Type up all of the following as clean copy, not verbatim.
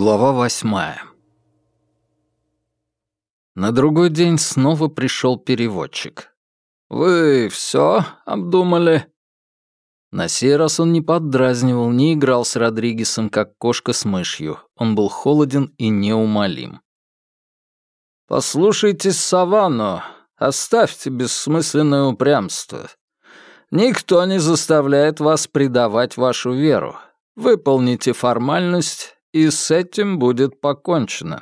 Глава 8. На другой день снова пришел переводчик. «Вы все обдумали?» На сей раз он не поддразнивал, не играл с Родригесом, как кошка с мышью. Он был холоден и неумолим. «Послушайте Саванну, оставьте бессмысленное упрямство. Никто не заставляет вас предавать вашу веру. Выполните формальность, и с этим будет покончено».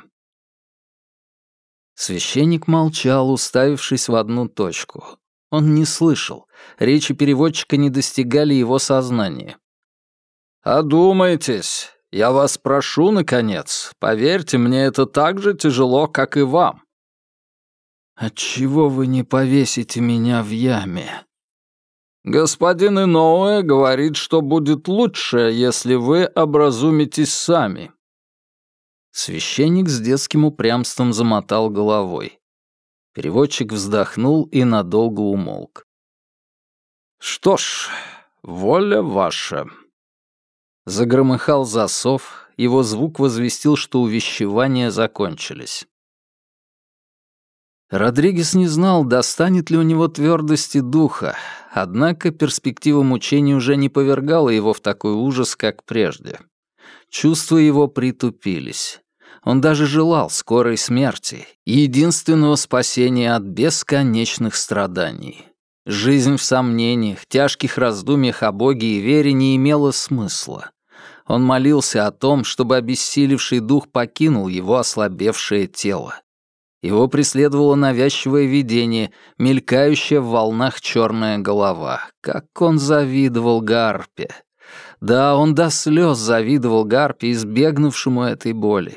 Священник молчал, уставившись в одну точку. Он не слышал. Речи переводчика не достигали его сознания. «Одумайтесь. Я вас прошу, наконец. Поверьте, мне это так же тяжело, как и вам». «Отчего вы не повесите меня в яме?» «Господин Иноуэ говорит, что будет лучше, если вы образумитесь сами». Священник с детским упрямством замотал головой. Переводчик вздохнул и надолго умолк. «Что ж, воля ваша». Загромыхал засов, его звук возвестил, что увещевания закончились. Родригес не знал, достанет ли у него твердости духа, однако перспектива мучений уже не повергала его в такой ужас, как прежде. Чувства его притупились. Он даже желал скорой смерти, единственного спасения от бесконечных страданий. Жизнь в сомнениях, тяжких раздумьях о Боге и вере не имела смысла. Он молился о том, чтобы обессилевший дух покинул его ослабевшее тело. Его преследовало навязчивое видение, мелькающая в волнах черная голова. Как он завидовал Гарпе! Да, он до слез завидовал Гарпе, избегнувшему этой боли.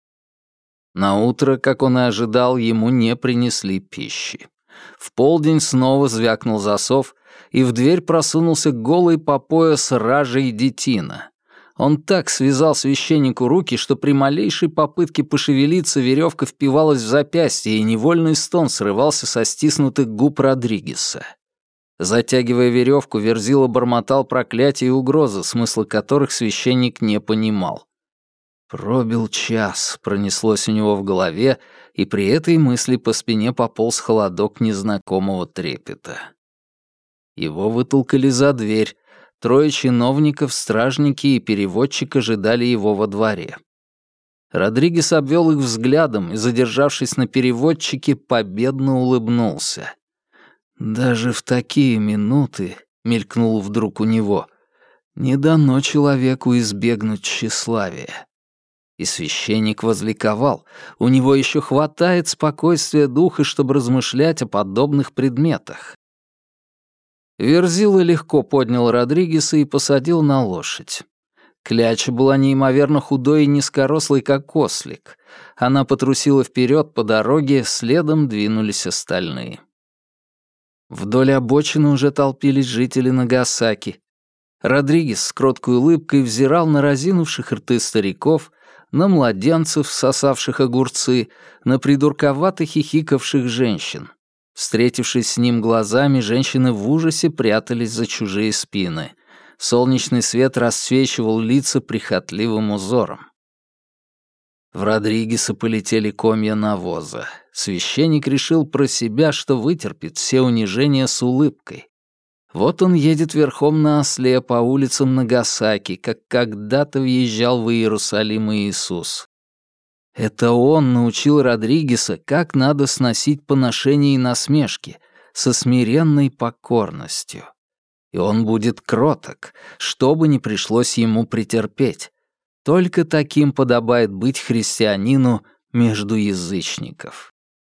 Наутро, как он и ожидал, ему не принесли пищи. В полдень снова звякнул засов, и в дверь просунулся голый по пояс Ражей Детина. Он так связал священнику руки, что при малейшей попытке пошевелиться веревка впивалась в запястье, и невольный стон срывался со стиснутых губ Родригеса. Затягивая веревку, Верзила бормотал проклятия и угрозы, смысла которых священник не понимал. Пробил час, пронеслось у него в голове, и при этой мысли по спине пополз холодок незнакомого трепета. Его вытолкали за дверь. Трое чиновников, стражники и переводчик ожидали его во дворе. Родригес обвел их взглядом и, задержавшись на переводчике, победно улыбнулся. «Даже в такие минуты, — мелькнуло вдруг у него, — не дано человеку избегнуть тщеславия». И священник возликовал. У него еще хватает спокойствия духа, чтобы размышлять о подобных предметах. Верзила легко поднял Родригеса и посадил на лошадь. Кляча была неимоверно худой и низкорослой, как ослик. Она потрусила вперед по дороге, следом двинулись остальные. Вдоль обочины уже толпились жители Нагасаки. Родригес с кроткой улыбкой взирал на разинувших рты стариков, на младенцев, сосавших огурцы, на придурковато хихикавших женщин. Встретившись с ним глазами, женщины в ужасе прятались за чужие спины. Солнечный свет расцвечивал лица прихотливым узором. В Родригеса полетели комья навоза. Священник решил про себя, что вытерпит все унижения с улыбкой. Вот он едет верхом на осле по улицам Нагасаки, как когда-то въезжал в Иерусалим Иисус. Это он научил Родригеса, как надо сносить поношения и насмешки, со смиренной покорностью. И он будет кроток, что бы ни пришлось ему претерпеть. Только таким подобает быть христианину между язычников.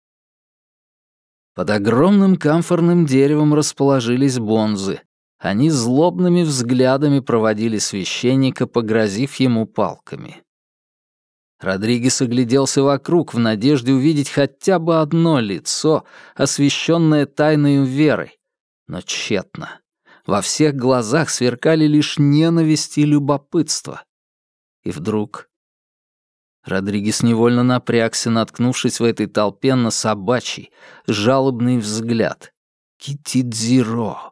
Под огромным камфорным деревом расположились бонзы. Они злобными взглядами проводили священника, погрозив ему палками. Родригес огляделся вокруг в надежде увидеть хотя бы одно лицо, освященное тайною верой. Но тщетно. Во всех глазах сверкали лишь ненависть и любопытство. И вдруг... Родригес невольно напрягся, наткнувшись в этой толпе на собачий, жалобный взгляд. Китидзиро.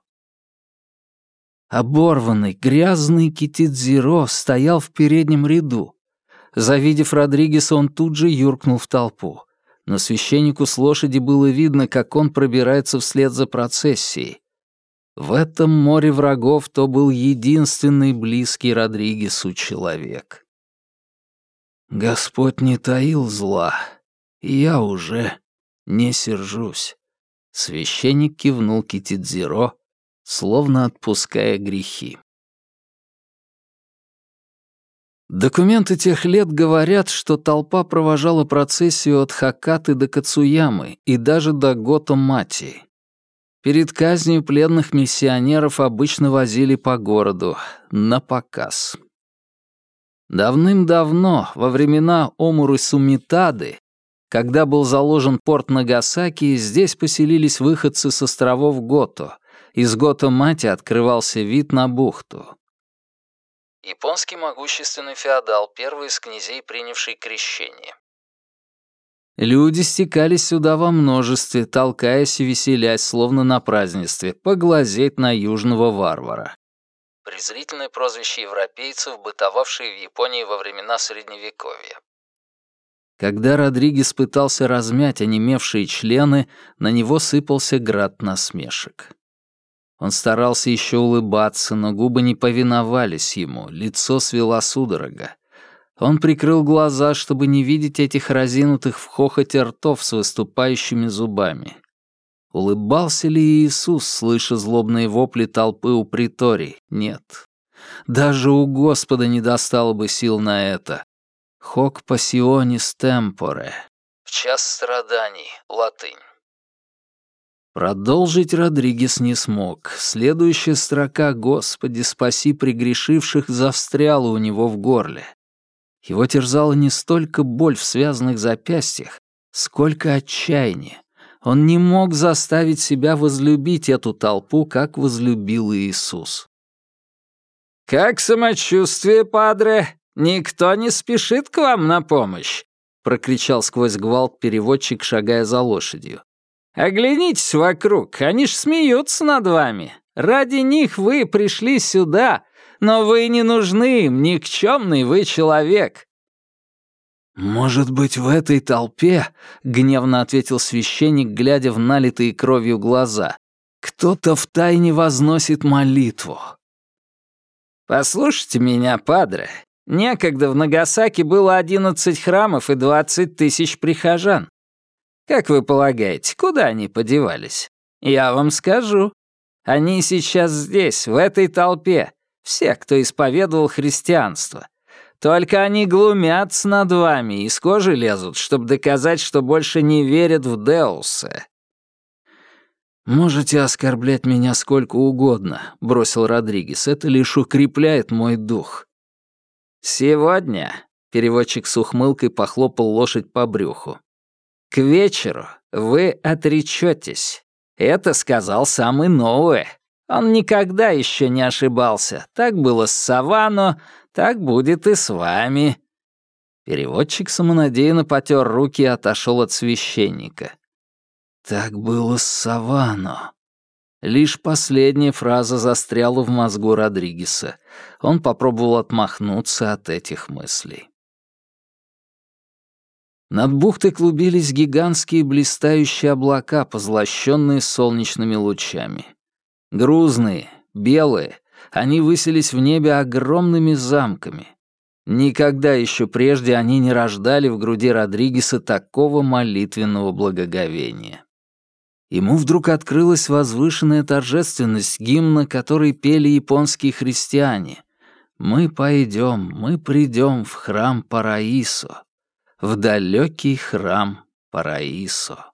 Оборванный, грязный Китидзиро стоял в переднем ряду. Завидев Родригеса, он тут же юркнул в толпу. Но священнику с лошади было видно, как он пробирается вслед за процессией. В этом море врагов то был единственный близкий Родригесу человек. Господь не таил зла, и я уже не сержусь. Священник кивнул Китидзиро, словно отпуская грехи. Документы тех лет говорят, что толпа провожала процессию от Хакаты до Кацуямы и даже до Гото-Мати. Перед казнью пленных миссионеров обычно возили по городу, на показ. Давным-давно, во времена Омуры Сумитады, когда был заложен порт Нагасаки, здесь поселились выходцы с островов Гото. Из Гото-Мати открывался вид на бухту. Японский могущественный феодал, первый из князей, принявший крещение. Люди стекались сюда во множестве, толкаясь и веселясь, словно на празднестве, поглазеть на южного варвара. Презрительное прозвище европейцев, бытовавшее в Японии во времена Средневековья. Когда Родригес пытался размять онемевшие члены, на него сыпался град насмешек. Он старался еще улыбаться, но губы не повиновались ему, лицо свело судорога. Он прикрыл глаза, чтобы не видеть этих разинутых в хохоте ртов с выступающими зубами. Улыбался ли Иисус, слыша злобные вопли толпы у приторий? Нет. Даже у Господа не достало бы сил на это. «Hoc passionis tempore» — «в час страданий», латынь. Продолжить Родригес не смог. Следующая строка «Господи, спаси прегрешивших» застряла у него в горле. Его терзала не столько боль в связанных запястьях, сколько отчаяние. Он не мог заставить себя возлюбить эту толпу, как возлюбил Иисус. «Как самочувствие, падре? Никто не спешит к вам на помощь!» — прокричал сквозь гвалт переводчик, шагая за лошадью. «Оглянитесь вокруг, они ж смеются над вами. Ради них вы пришли сюда, но вы не нужны им, никчемный вы человек». «Может быть, в этой толпе, — гневно ответил священник, глядя в налитые кровью глаза, — кто-то втайне возносит молитву». «Послушайте меня, падре. Некогда в Нагасаки было 11 храмов и 20 тысяч прихожан. Как вы полагаете, куда они подевались? Я вам скажу. Они сейчас здесь, в этой толпе, все, кто исповедовал христианство. Только они глумятся над вами, из кожи лезут, чтобы доказать, что больше не верят в Деуса». «Можете оскорблять меня сколько угодно», — бросил Родригес, — «это лишь укрепляет мой дух». «Сегодня», — переводчик с ухмылкой похлопал лошадь по брюху, — «к вечеру вы отречетесь. Это сказал сам Иноуэ. Он никогда еще не ошибался. Так было с Савано, так будет и с вами». Переводчик самонадеянно потер руки и отошел от священника. «Так было с Савано». Лишь последняя фраза застряла в мозгу Родригеса. Он попробовал отмахнуться от этих мыслей. Над бухтой клубились гигантские блистающие облака, позлощенные солнечными лучами. Грузные, белые, они высились в небе огромными замками. Никогда еще прежде они не рождали в груди Родригеса такого молитвенного благоговения. Ему вдруг открылась возвышенная торжественность гимна, который пели японские христиане. «Мы пойдем, мы придем в храм Параисо, в далекий храм Параисо».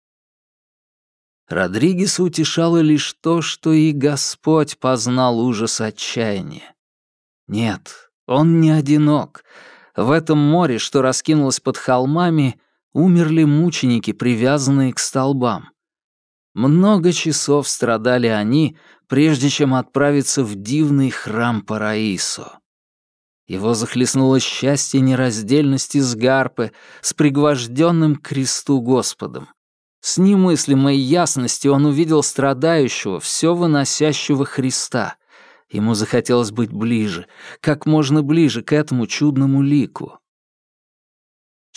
Родригеса утешало лишь то, что и Господь познал ужас отчаяния. Нет, он не одинок. В этом море, что раскинулось под холмами, умерли мученики, привязанные к столбам. Много часов страдали они, прежде чем отправиться в дивный храм Параисо. Его захлестнуло счастье нераздельности с Гарпы, с пригвожденным к кресту Господом. С немыслимой ясностью он увидел страдающего, все выносящего Христа. Ему захотелось быть ближе, как можно ближе к этому чудному лику.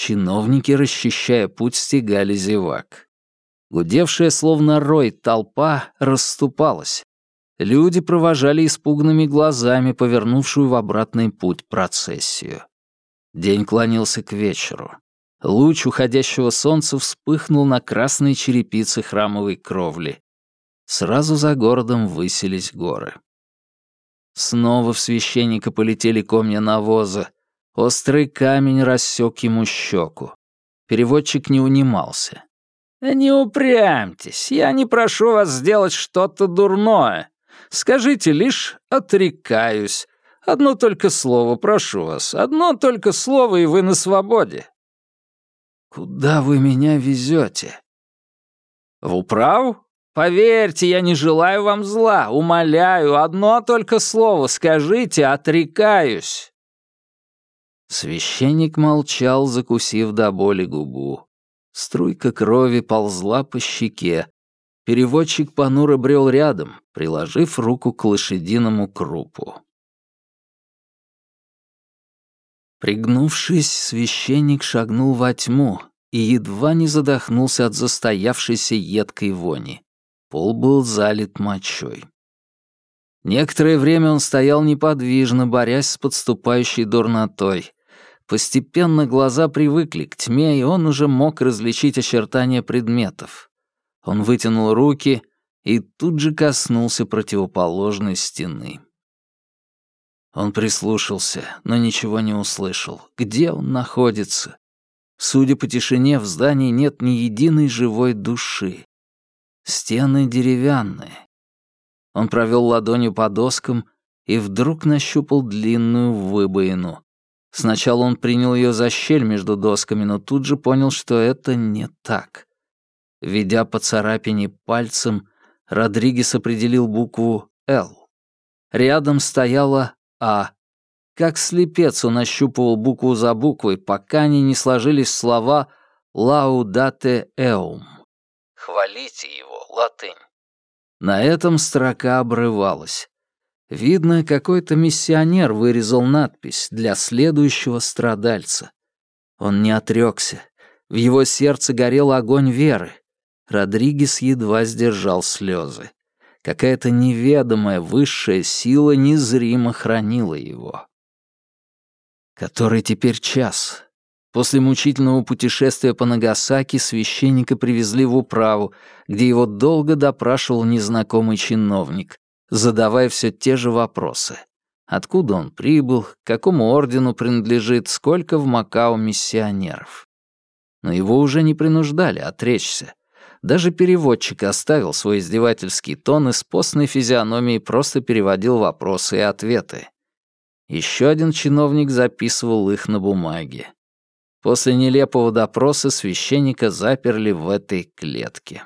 Чиновники, расчищая путь, стегали зевак. Гудевшая, словно рой, толпа расступалась. Люди провожали испуганными глазами повернувшую в обратный путь процессию. День клонился к вечеру. Луч уходящего солнца вспыхнул на красной черепице храмовой кровли. Сразу за городом высились горы. Снова в священника полетели комья навоза. Острый камень рассек ему щеку. Переводчик не унимался. «Не упрямьтесь, я не прошу вас сделать что-то дурное. Скажите лишь «отрекаюсь». Одно только слово, прошу вас, одно только слово, и вы на свободе». «Куда вы меня везете?» «В управу? Поверьте, я не желаю вам зла, умоляю, одно только слово скажите «отрекаюсь». Священник молчал, закусив до боли губу. Струйка крови ползла по щеке. Переводчик понуро брел рядом, приложив руку к лошадиному крупу. Пригнувшись, священник шагнул во тьму и едва не задохнулся от застоявшейся едкой вони. Пол был залит мочой. Некоторое время он стоял неподвижно, борясь с подступающей дурнотой. Постепенно глаза привыкли к тьме, и он уже мог различить очертания предметов. Он вытянул руки и тут же коснулся противоположной стены. Он прислушался, но ничего не услышал. Где он находится? Судя по тишине, в здании нет ни единой живой души. Стены деревянные. Он провел ладонью по доскам и вдруг нащупал длинную выбоину. Сначала он принял ее за щель между досками, но тут же понял, что это не так. Ведя по царапине пальцем, Родригес определил букву «Л». Рядом стояла «А». Как слепец он ощупывал букву за буквой, пока они не сложились в слова «Laudate eum». «Хвалите его», латынь. На этом строка обрывалась. Видно, какой-то миссионер вырезал надпись «Для следующего страдальца». Он не отрекся. В его сердце горел огонь веры. Родригес едва сдержал слезы. Какая-то неведомая высшая сила незримо хранила его. Который теперь час? После мучительного путешествия по Нагасаки священника привезли в управу, где его долго допрашивал незнакомый чиновник, задавая все те же вопросы. Откуда он прибыл, к какому ордену принадлежит, сколько в Макао миссионеров. Но его уже не принуждали отречься. Даже переводчик оставил свой издевательский тон и с постной физиономией просто переводил вопросы и ответы. Еще один чиновник записывал их на бумаге. После нелепого допроса священника заперли в этой клетке.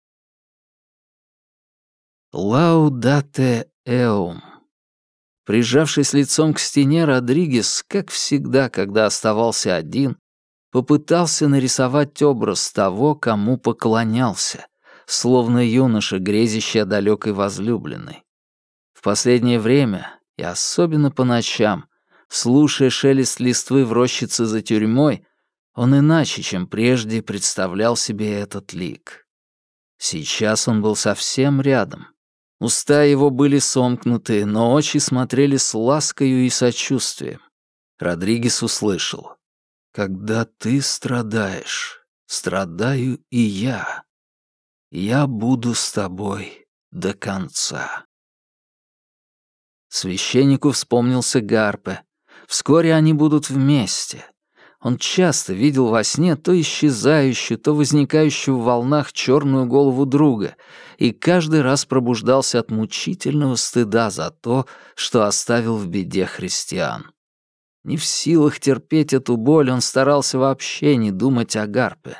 «Laudate eum». Прижавшись лицом к стене, Родригес, как всегда, когда оставался один, попытался нарисовать образ того, кому поклонялся, словно юноша, грезящий о далекой возлюбленной. В последнее время, и особенно по ночам, слушая шелест листвы в рощице за тюрьмой, он иначе, чем прежде, представлял себе этот лик. Сейчас он был совсем рядом. Уста его были сомкнуты, но очи смотрели с ласкою и сочувствием. Родригес услышал: «Когда ты страдаешь, страдаю и я. Я буду с тобой до конца». Священнику вспомнился Гарпе. Вскоре они будут вместе. Он часто видел во сне то исчезающую, то возникающую в волнах черную голову друга, и каждый раз пробуждался от мучительного стыда за то, что оставил в беде христиан. Не в силах терпеть эту боль, он старался вообще не думать о Гарпе.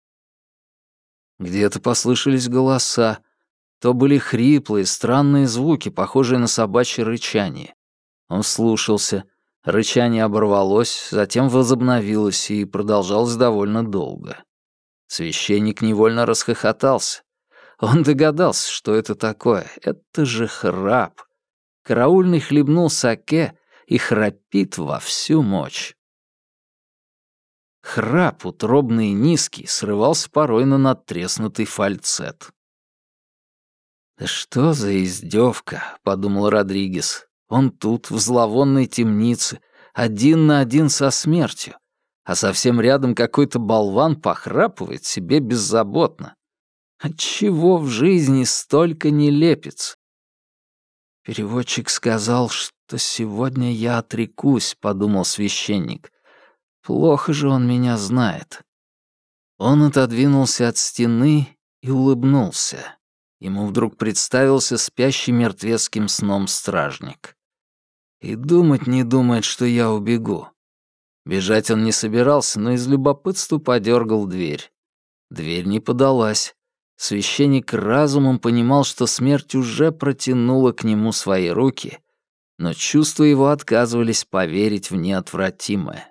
Где-то послышались голоса. То были хриплые, странные звуки, похожие на собачье рычание. Он слушался. Рычание оборвалось, затем возобновилось и продолжалось довольно долго. Священник невольно расхохотался. Он догадался, что это такое. Это же храп. Караульный хлебнул саке и храпит во всю мощь. Храп, утробный и низкий, срывался порой на надтреснутый фальцет. «Да что за издевка?» — подумал Родригес. «Он тут, в зловонной темнице, один на один со смертью, а совсем рядом какой-то болван похрапывает себе беззаботно. Отчего в жизни столько нелепиц?» «Переводчик сказал, что сегодня я отрекусь», — подумал священник. «Плохо же он меня знает». Он отодвинулся от стены и улыбнулся. Ему вдруг представился спящий мертвецким сном стражник. И думать не думает, что я убегу. Бежать он не собирался, но из любопытства подергал дверь. Дверь не подалась. Священник разумом понимал, что смерть уже протянула к нему свои руки, но чувства его отказывались поверить в неотвратимое.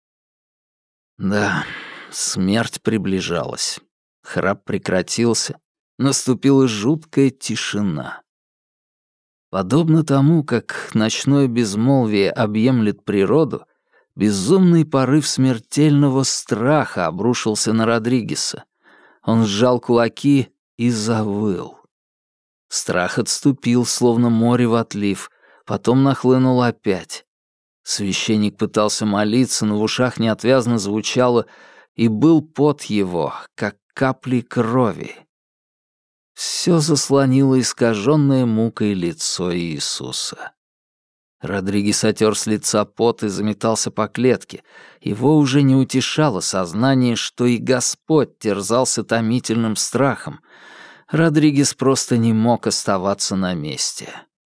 Да, смерть приближалась. Храп прекратился. Наступила жуткая тишина. Подобно тому, как ночное безмолвие объемлет природу, безумный порыв смертельного страха обрушился на Родригеса. Он сжал кулаки и завыл. Страх отступил, словно море в отлив, потом нахлынул опять. Священник пытался молиться, но в ушах неотвязно звучало, и был пот его, как капли крови. Все заслонило искаженное мукой лицо Иисуса. Родригес отер с лица пот и заметался по клетке. Его уже не утешало сознание, что и Господь терзался томительным страхом. Родригес просто не мог оставаться на месте.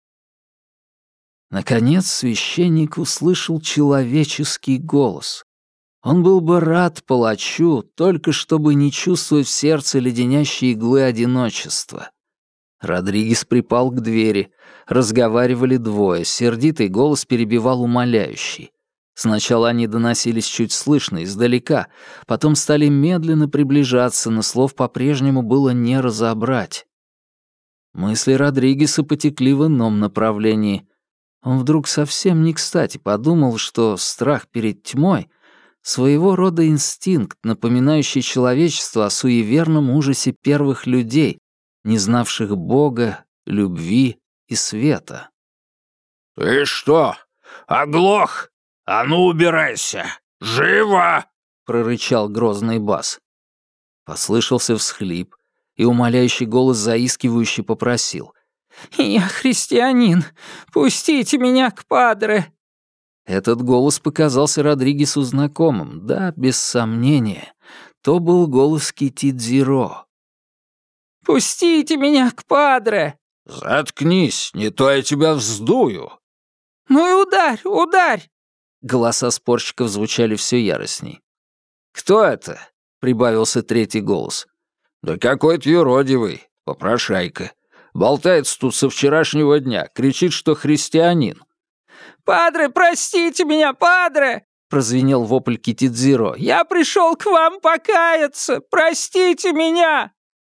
Наконец священник услышал человеческий голос. Он был бы рад палачу, только чтобы не чувствовать в сердце леденящей иглы одиночества. Родригес припал к двери. Разговаривали двое, сердитый голос перебивал умоляющий. Сначала они доносились чуть слышно, издалека, потом стали медленно приближаться, но слов по-прежнему было не разобрать. Мысли Родригеса потекли в ином направлении. Он вдруг совсем не кстати подумал, что страх перед тьмой — своего рода инстинкт, напоминающий человечеству о суеверном ужасе первых людей, не знавших Бога, любви и света. «Ты что, оглох? А ну убирайся! Живо!» — прорычал грозный бас. Послышался всхлип, и умоляющий голос заискивающе попросил: «Я христианин, пустите меня к падре!» Этот голос показался Родригесу знакомым, да, без сомнения. То был голос Кити-Дзиро. «Пустите меня к падре!» «Заткнись, не то я тебя вздую!» «Ну и ударь, ударь!» Голоса спорщиков звучали все яростней. «Кто это?» — прибавился третий голос. «Да какой-то юродивый, попрошайка. Болтается тут со вчерашнего дня, кричит, что христианин». «Падре, простите меня, падре!» — прозвенел вопль Кити-Дзиро. «Я пришел к вам покаяться! Простите меня!»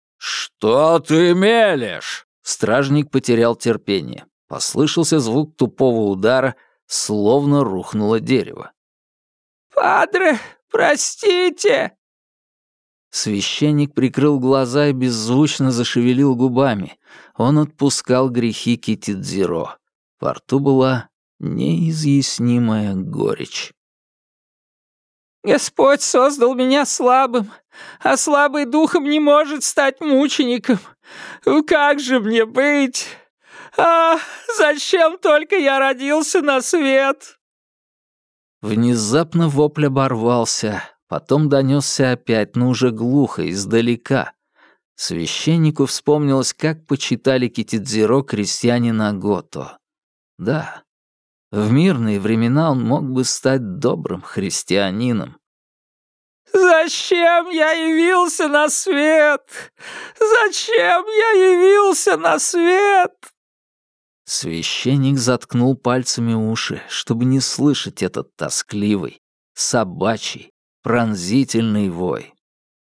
«Что ты мелешь?» Стражник потерял терпение. Послышался звук тупого удара, словно рухнуло дерево. «Падре, простите!» Священник прикрыл глаза и беззвучно зашевелил губами. Он отпускал грехи Кити-Дзиро. Во рту была неизъяснимая горечь. «Господь создал меня слабым, а слабый духом не может стать мучеником. Как же мне быть? Зачем только я родился на свет?» Внезапно вопль оборвался, потом донесся опять, но уже глухо, издалека. Священнику вспомнилось, как почитали Кити-Дзиро крестьяне Нагото. Да, в мирные времена он мог бы стать добрым христианином. «Зачем я явился на свет? Зачем я явился на свет?» Священник заткнул пальцами уши, чтобы не слышать этот тоскливый, собачий, пронзительный вой.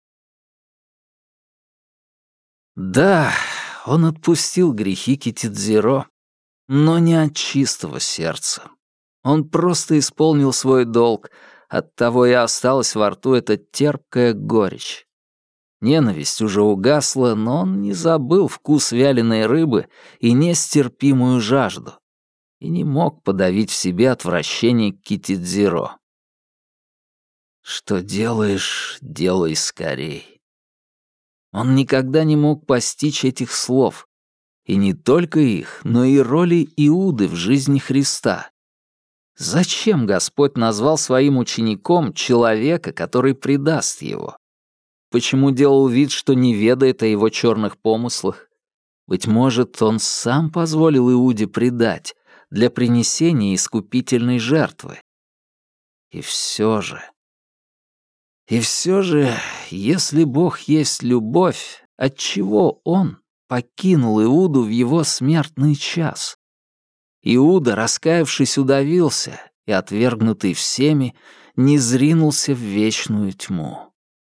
Да, он отпустил грехи Кити-Дзиро, но не от чистого сердца. Он просто исполнил свой долг, Оттого и осталась во рту эта терпкая горечь. Ненависть уже угасла, но он не забыл вкус вяленой рыбы и нестерпимую жажду. И не мог подавить в себе отвращение к Китидзиро. «Что делаешь, делай скорей». Он никогда не мог постичь этих слов. И не только их, но и роли Иуды в жизни Христа. Зачем Господь назвал своим учеником человека, который предаст его? Почему делал вид, что не ведает о его черных помыслах? Быть может, он сам позволил Иуде предать для принесения искупительной жертвы. И все же, если Бог есть любовь, отчего Он покинул Иуду в его смертный час? Иуда, раскаявшись, удавился и, отвергнутый всеми, низринулся в вечную тьму.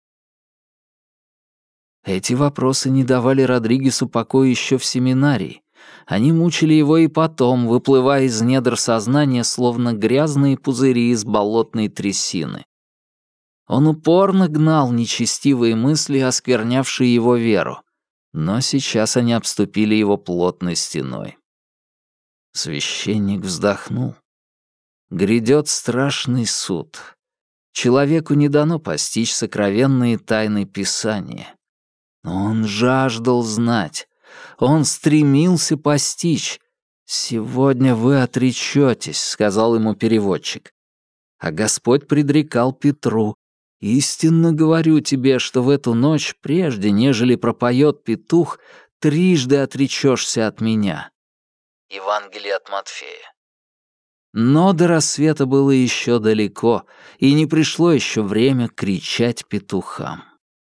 Эти вопросы не давали Родригесу покоя еще в семинарии. Они мучили его и потом, выплывая из недр сознания, словно грязные пузыри из болотной трясины. Он упорно гнал нечестивые мысли, осквернявшие его веру, но сейчас они обступили его плотной стеной. Священник вздохнул. Грядет страшный суд. Человеку не дано постичь сокровенные тайны Писания. Но он жаждал знать. Он стремился постичь. «Сегодня вы отречетесь», — сказал ему переводчик. А Господь предрекал Петру: «Истинно говорю тебе, что в эту ночь, прежде нежели пропоет петух, трижды отречешься от меня». Евангелие от Матфея. Но до рассвета было еще далеко, и не пришло еще время кричать петухам.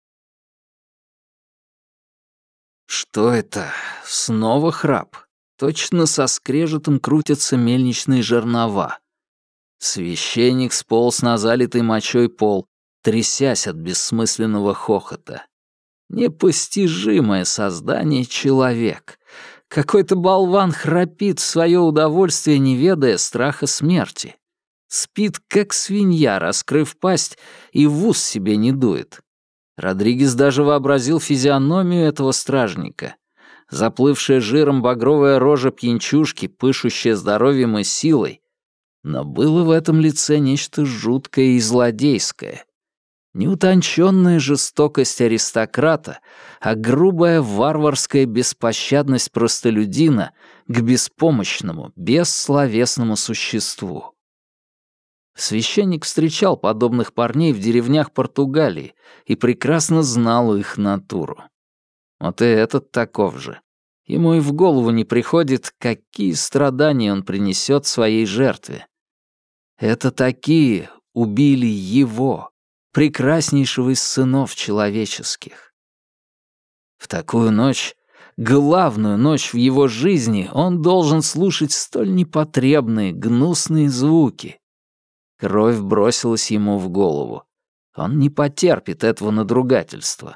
Что это? Снова храп. Точно со скрежетом крутятся мельничные жернова. Священник сполз на залитый мочой пол, трясясь от бессмысленного хохота. Непостижимое создание человек. Какой-то болван храпит в свое удовольствие, не ведая страха смерти. Спит, как свинья, раскрыв пасть, и в ус себе не дует. Родригес даже вообразил физиономию этого стражника. Заплывшая жиром багровая рожа пьянчушки, пышущая здоровьем и силой. Но было в этом лице нечто жуткое и злодейское. Не утонченная жестокость аристократа, а грубая варварская беспощадность простолюдина к беспомощному, бессловесному существу. Священник встречал подобных парней в деревнях Португалии и прекрасно знал их натуру. Вот и этот таков же. Ему и в голову не приходит, какие страдания он принесет своей жертве. Это такие убили его, прекраснейшего из сынов человеческих. В такую ночь, главную ночь в его жизни, он должен слушать столь непотребные, гнусные звуки. Кровь бросилась ему в голову. Он не потерпит этого надругательства.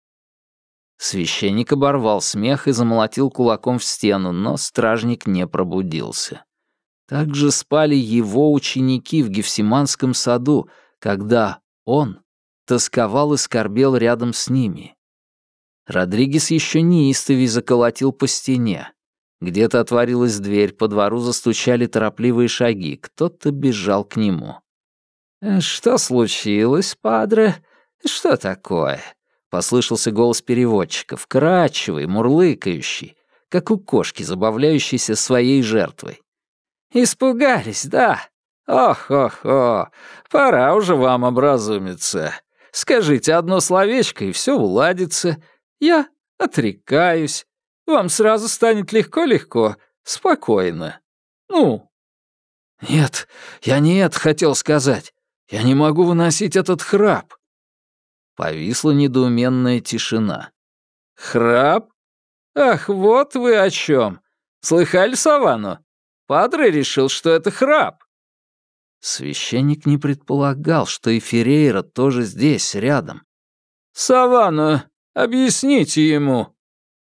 Священник оборвал смех и замолотил кулаком в стену, но стражник не пробудился. Так же спали его ученики в Гефсиманском саду, когда он тосковал и скорбел рядом с ними. Родригес еще неистовей заколотил по стене. Где-то отворилась дверь, по двору застучали торопливые шаги, кто-то бежал к нему. «Что случилось, падре? Что такое?» — послышался голос переводчика, вкрадчивый, мурлыкающий, как у кошки, забавляющейся своей жертвой. «Испугались, да? Ох-ох-ох, пора уже вам образумиться. Скажите одно словечко, и все уладится. Я отрекаюсь. Вам сразу станет легко-легко, спокойно. Ну?» «Нет, я не это хотел сказать. Я не могу выносить этот храп». Повисла недоуменная тишина. «Храп? Ах, вот вы о чем. Слыхали Савану? Падре решил, что это храп». Священник не предполагал, что и Феррейра тоже здесь, рядом. «Савану, объясните ему».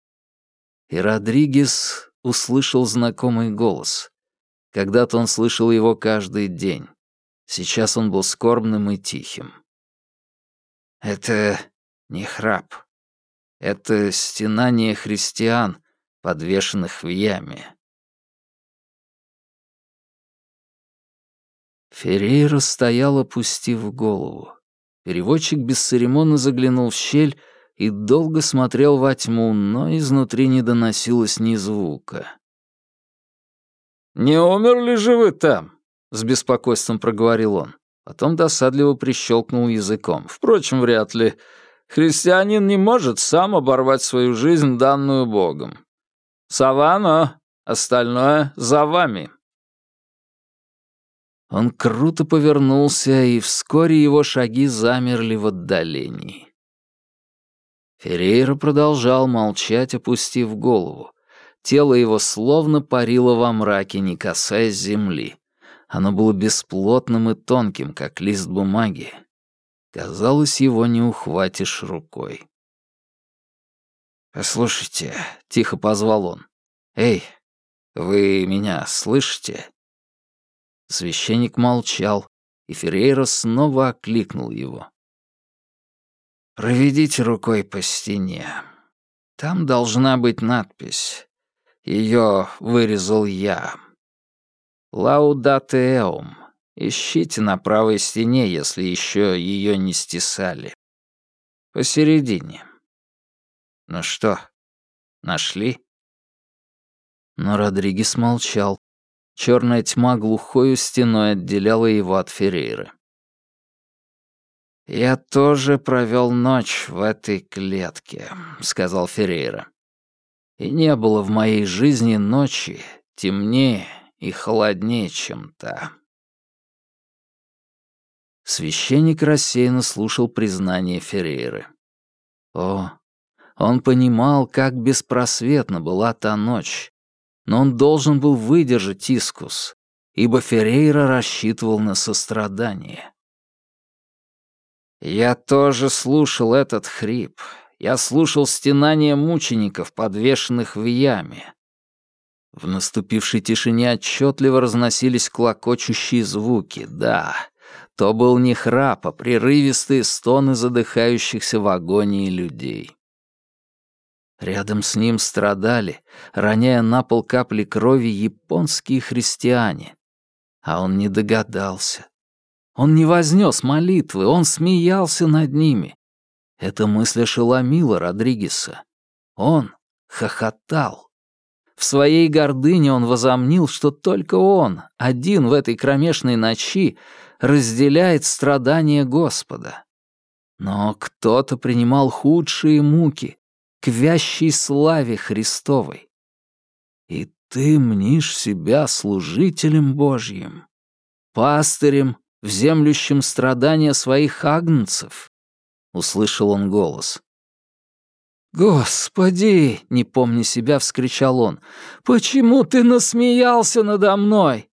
И Родригес услышал знакомый голос. Когда-то он слышал его каждый день. Сейчас он был скорбным и тихим. Это не храп. Это стенание христиан, подвешенных в яме. Феррейра стоял, опустив голову. Переводчик бесцеремонно заглянул в щель и долго смотрел во тьму, но изнутри не доносилось ни звука. «Не умерли же вы там?» — с беспокойством проговорил он. Потом досадливо прищелкнул языком. «Впрочем, вряд ли. Христианин не может сам оборвать свою жизнь, данную Богом. Савано, остальное за вами». Он круто повернулся, и вскоре его шаги замерли в отдалении. Феррейра продолжал молчать, опустив голову. Тело его словно парило во мраке, не касаясь земли. Оно было бесплотным и тонким, как лист бумаги. Казалось, его не ухватишь рукой. «Послушайте», — тихо позвал он. «Эй, вы меня слышите?» Священник молчал, и Феррейра снова окликнул его. «Проведите рукой по стене. Там должна быть надпись. Ее вырезал я. Лаудате эум. Ищите на правой стене, если еще ее не стесали. Посередине. Ну что, нашли?» Но Родригес молчал. Черная тьма глухою стеной отделяла его от Феррейры. «Я тоже провел ночь в этой клетке», — сказал Феррейра. «И не было в моей жизни ночи темнее и холоднее, чем та». Священник рассеянно слушал признание Феррейры. О, он понимал, как беспросветна была та ночь, но он должен был выдержать искус, ибо Феррейра рассчитывал на сострадание. «Я тоже слушал этот хрип. Я слушал стенания мучеников, подвешенных в яме». В наступившей тишине отчетливо разносились клокочущие звуки. Да, то был не храп, а прерывистые стоны задыхающихся в агонии людей. Рядом с ним страдали, роняя на пол капли крови, японские христиане. А он не догадался. Он не вознес молитвы, он смеялся над ними. Эта мысль ошеломила Родригеса. Он хохотал. В своей гордыне он возомнил, что только он, один в этой кромешной ночи, разделяет страдания Господа. Но кто-то принимал худшие муки к вящей славе Христовой. И ты мнишь себя служителем Божьим, пастырем, вземлющим страдания своих агнцев, — услышал он голос. «Господи!» — не помня себя, вскричал он. «Почему ты насмеялся надо мной?»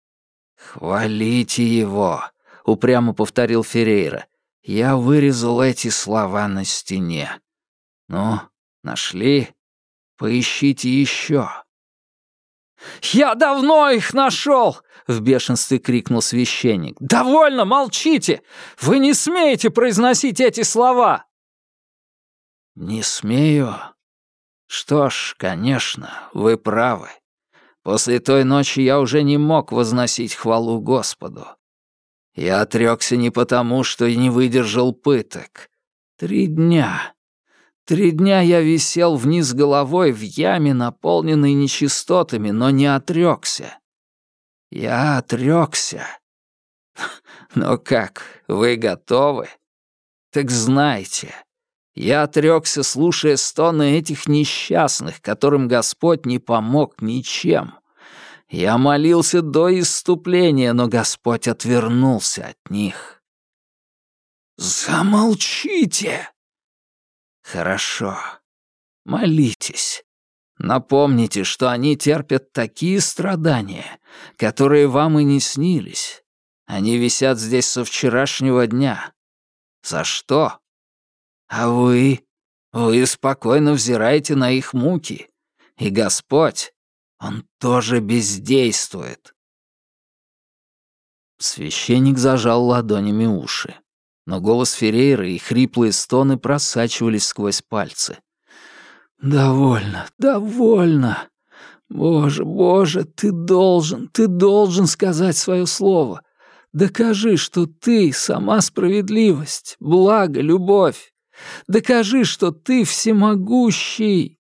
«Хвалите его!» — упрямо повторил Феррейра. «Я вырезал эти слова на стене. Ну, нашли? Поищите еще». «Я давно их нашел!» — в бешенстве крикнул священник. «Довольно, молчите! Вы не смеете произносить эти слова!» «Не смею? Что ж, конечно, вы правы. После той ночи я уже не мог возносить хвалу Господу. Я отрекся не потому, что не выдержал пыток. 3 дня. 3 дня я висел вниз головой в яме, наполненной нечистотами, но не отрекся. Я отрекся. Но как, вы готовы? Так знайте, я отрекся, слушая стоны этих несчастных, которым Господь не помог ничем. Я молился до исступления, но Господь отвернулся от них. Замолчите! Хорошо. Молитесь. Напомните, что они терпят такие страдания, которые вам и не снились. Они висят здесь со вчерашнего дня. За что? А вы спокойно взираете на их муки. И Господь, Он тоже бездействует. Священник зажал ладонями уши. Но голос Феррейры и хриплые стоны просачивались сквозь пальцы. «Довольно, довольно. Боже, Боже, ты должен сказать свое слово. Докажи, что ты — сама справедливость, благо, любовь. Докажи, что ты всемогущий».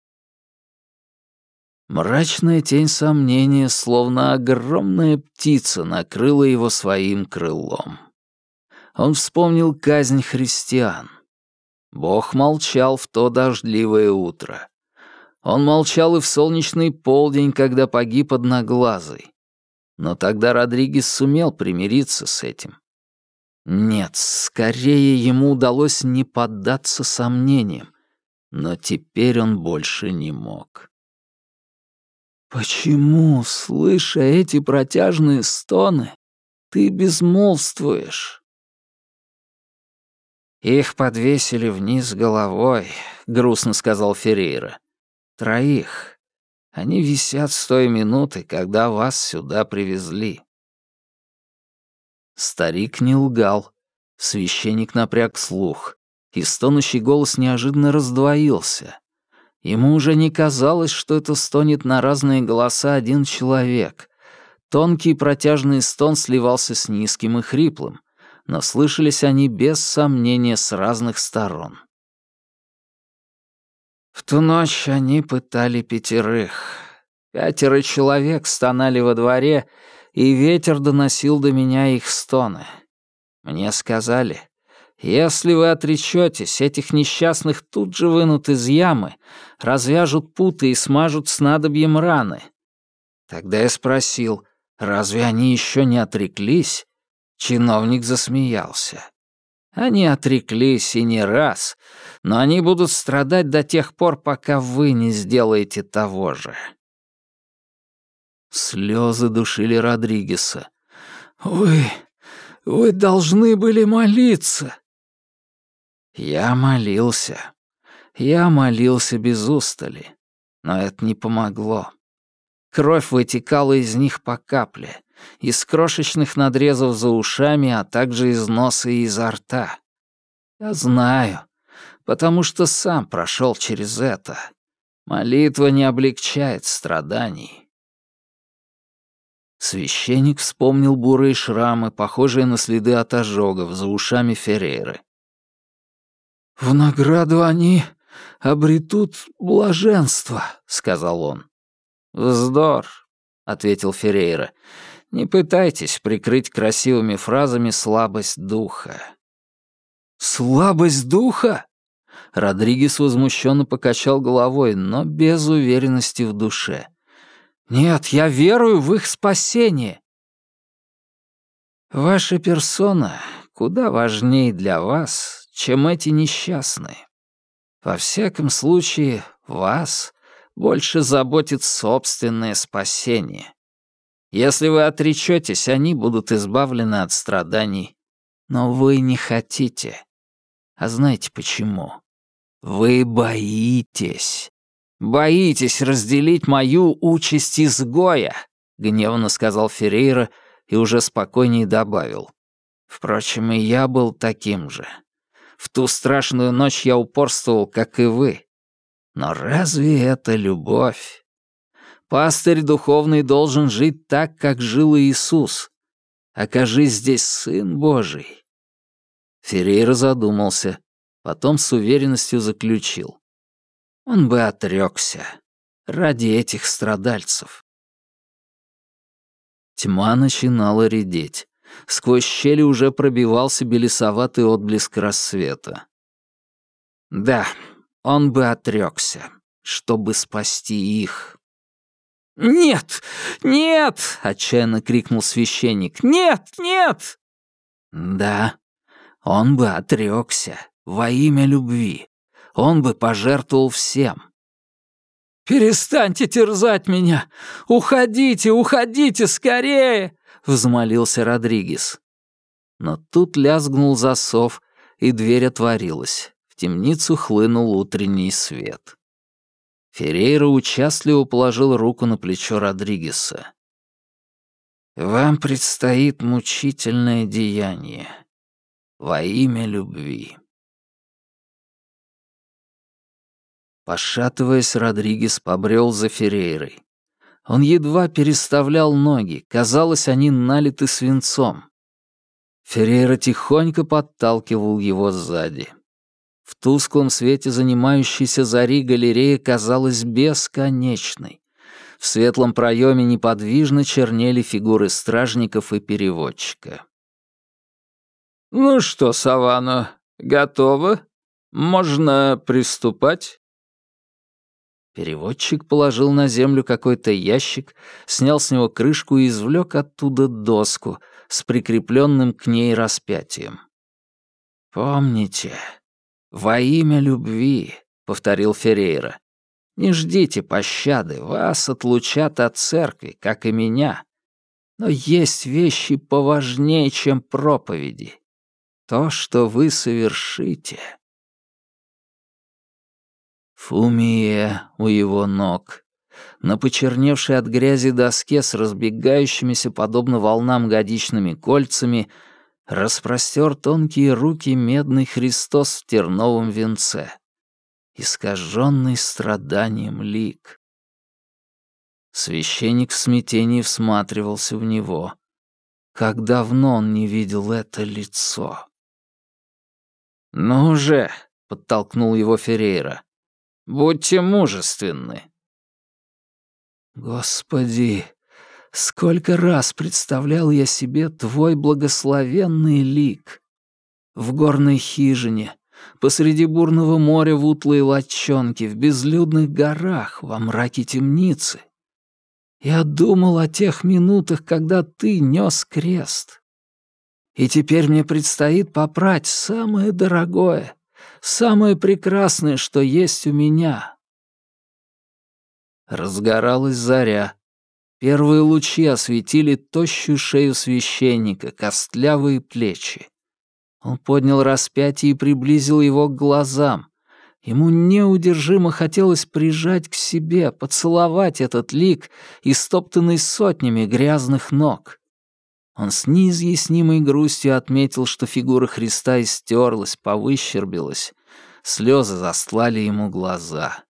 Мрачная тень сомнения, словно огромная птица, накрыла его своим крылом. Он вспомнил казнь христиан. Бог молчал в то дождливое утро. Он молчал и в солнечный полдень, когда погиб Одноглазый. Но тогда Родригес сумел примириться с этим. Нет, скорее ему удалось не поддаться сомнениям, но теперь он больше не мог. «Почему, слыша эти протяжные стоны, ты безмолвствуешь?» «Их подвесили вниз головой», — грустно сказал Феррейра. «Троих. Они висят с той минуты, когда вас сюда привезли». Старик не лгал. Священник напряг слух, и стонущий голос неожиданно раздвоился. Ему уже не казалось, что это стонет на разные голоса один человек. Тонкий протяжный стон сливался с низким и хриплым, но слышались они без сомнения с разных сторон. В ту ночь они пытали 5. 5 человек стонали во дворе, и ветер доносил до меня их стоны. Мне сказали: если вы отречетесь, этих несчастных тут же вынут из ямы, развяжут путы и смажут снадобьем раны. Тогда я спросил, разве они еще не отреклись? Чиновник засмеялся. Они отреклись и не раз, но они будут страдать до тех пор, пока вы не сделаете того же. Слезы душили Родригеса. Вы должны были молиться. Я молился без устали, но это не помогло. Кровь вытекала из них по капле, из крошечных надрезов за ушами, а также из носа и изо рта. Я знаю, потому что сам прошел через это. Молитва не облегчает страданий. Священник вспомнил бурые шрамы, похожие на следы от ожогов за ушами Феррейры. «В награду они обретут блаженство», — сказал он. «Вздор», — ответил Феррейра. «Не пытайтесь прикрыть красивыми фразами слабость духа». «Слабость духа?» Родригес возмущенно покачал головой, но без уверенности в душе. «Нет, я верую в их спасение». «Ваша персона куда важнее для вас, чем эти несчастные. Во всяком случае, вас больше заботит собственное спасение. Если вы отречетесь, они будут избавлены от страданий. Но вы не хотите. А знаете почему? Вы боитесь. Боитесь разделить мою участь изгоя», — гневно сказал Феррейра и уже спокойнее добавил. «Впрочем, и я был таким же. В ту страшную ночь я упорствовал, как и вы. Но разве это любовь? Пастырь духовный должен жить так, как жил Иисус. Окажись здесь Сын Божий». Феррейра задумался, потом с уверенностью заключил. Он бы отрёкся ради этих страдальцев. Тьма начинала редеть. Сквозь щели уже пробивался белесоватый отблеск рассвета. Да, он бы отрёкся, чтобы спасти их. «Нет! Нет!» — отчаянно крикнул священник. «Нет! Нет!» Да, он бы отрёкся во имя любви. Он бы пожертвовал всем. «Перестаньте терзать меня! Уходите, уходите скорее!» — взмолился Родригес. Но тут лязгнул засов, и дверь отворилась. В темницу хлынул утренний свет. Феррейра участливо положил руку на плечо Родригеса. Вам предстоит мучительное деяние во имя любви. Пошатываясь, Родригес побрел за Феррейрой. Он едва переставлял ноги, казалось, они налиты свинцом. Феррейра тихонько подталкивал его сзади. В тусклом свете занимающейся зари галерея казалась бесконечной. В светлом проеме неподвижно чернели фигуры стражников и переводчика. «Ну что, Савано, готово? Можно приступать?» Переводчик положил на землю какой-то ящик, снял с него крышку и извлек оттуда доску с прикрепленным к ней распятием. «Помните, во имя любви», — повторил Феррейра, — «не ждите пощады, вас отлучат от церкви, как и меня. Но есть вещи поважнее, чем проповеди. То, что вы совершите...» Фумия у его ног. На почерневшей от грязи доске с разбегающимися подобно волнам годичными кольцами распростер тонкие руки медный Христос в терновом венце, искаженный страданием лик. Священник в смятении всматривался в него. Как давно он не видел это лицо. «Ну же!» — подтолкнул его Феррейра. «Будьте мужественны!» Господи, сколько раз представлял я себе твой благословенный лик! В горной хижине, посреди бурного моря в утлой лачонке, в безлюдных горах, во мраке темницы. Я думал о тех минутах, когда ты нес крест. И теперь мне предстоит попрать самое дорогое, самое прекрасное, что есть у меня. Разгоралась заря. Первые лучи осветили тощую шею священника, костлявые плечи. Он поднял распятие и приблизил его к глазам. Ему неудержимо хотелось прижать к себе, поцеловать этот лик, истоптанный сотнями грязных ног. Он с неизъяснимой грустью отметил, что фигура Христа истерлась, повыщербилась. Слезы застлали ему глаза.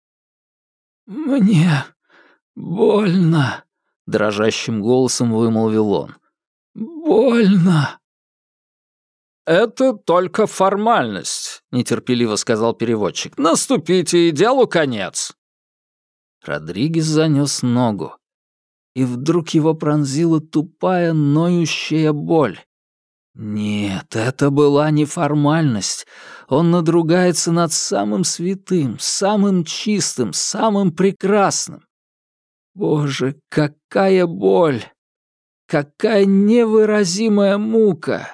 «Мне больно», — дрожащим голосом вымолвил он. «Больно». «Это только формальность», — нетерпеливо сказал переводчик. «Наступите, и делу конец». Родригес занёс ногу. И вдруг его пронзила тупая, ноющая боль. Нет, это была не формальность. Он надругается над самым святым, самым чистым, самым прекрасным. Боже, какая боль! Какая невыразимая мука!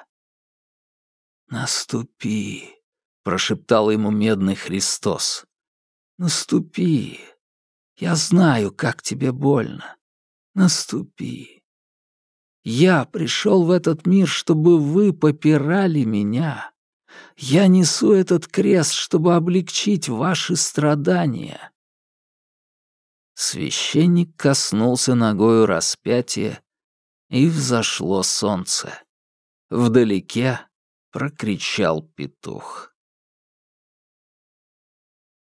«Наступи», — прошептал ему медный Христос. «Наступи. Я знаю, как тебе больно. Наступи. Я пришел в этот мир, чтобы вы попирали меня. Я несу этот крест, чтобы облегчить ваши страдания». Священник коснулся ногою распятия, и взошло солнце. Вдалеке прокричал петух.